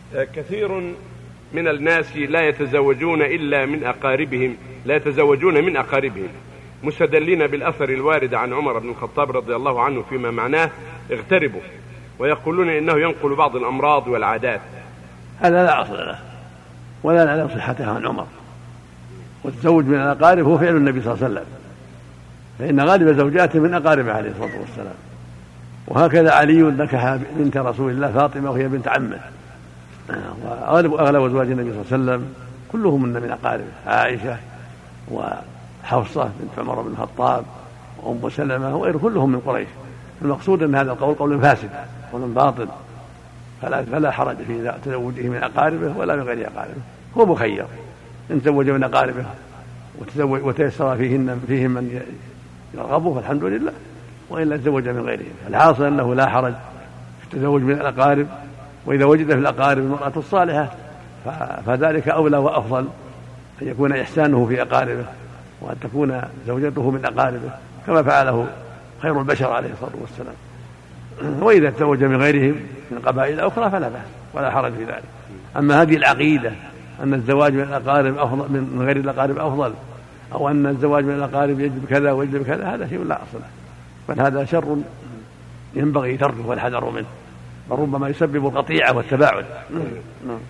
كثير من الناس لا يتزوجون إلا من أقاربهم، لا يتزوجون من أقاربهم، مستدلين بالأثر الوارد عن عمر بن الخطاب رضي الله عنه فيما معناه اغتربوا، ويقولون إنه ينقل بعض الأمراض والعادات. هذا لا أصل له ولا نعلم صحته عن عمر. والتزوج من الأقارب هو فعل النبي صلى الله عليه وسلم، فإن غالب زوجاته من أقاربه عليه الصلاة والسلام. وهكذا علي نكح بنت رسول الله فاطمة وهي بنت عمه، وأغلب أزواج النبي صلى الله عليه وسلم كلهم من أقاربه، عائشة وحفصة بنت عمر بن الخطاب وأم سلمة وغير كلهم من قريش. المقصود أن هذا القول قول فاسد، قول باطل، فلا حرج في تزوجه من أقاربه ولا من غير أقاربه، هو مخير إن تزوج من أقاربه وتيسر فيهم من يرغبه فالحمد لله، وإلا تزوج من غيرهم. الحاصل أنه لا حرج في التزوج من الأقارب، وإذا وجد في الأقارب المرأة الصالحة فذلك أولى وأفضل، أن يكون إحسانه في أقاربه وأن تكون زوجته من أقاربه كما فعله خير البشر عليه الصلاة والسلام. وإذا تزوج من غيرهم من قبائل أخرى فلا بأس ولا حرج في ذلك. أما هذه العقيدة أن الزواج من الأقارب أفضل من غير الأقارب أفضل، أو أن الزواج من الأقارب يجب كذا ويجب كذا، هذا شيء لا أصل له، بل هذا شر ينبغي تركه والحذر منه، بل ربما يسبب القطيعة والتباعد.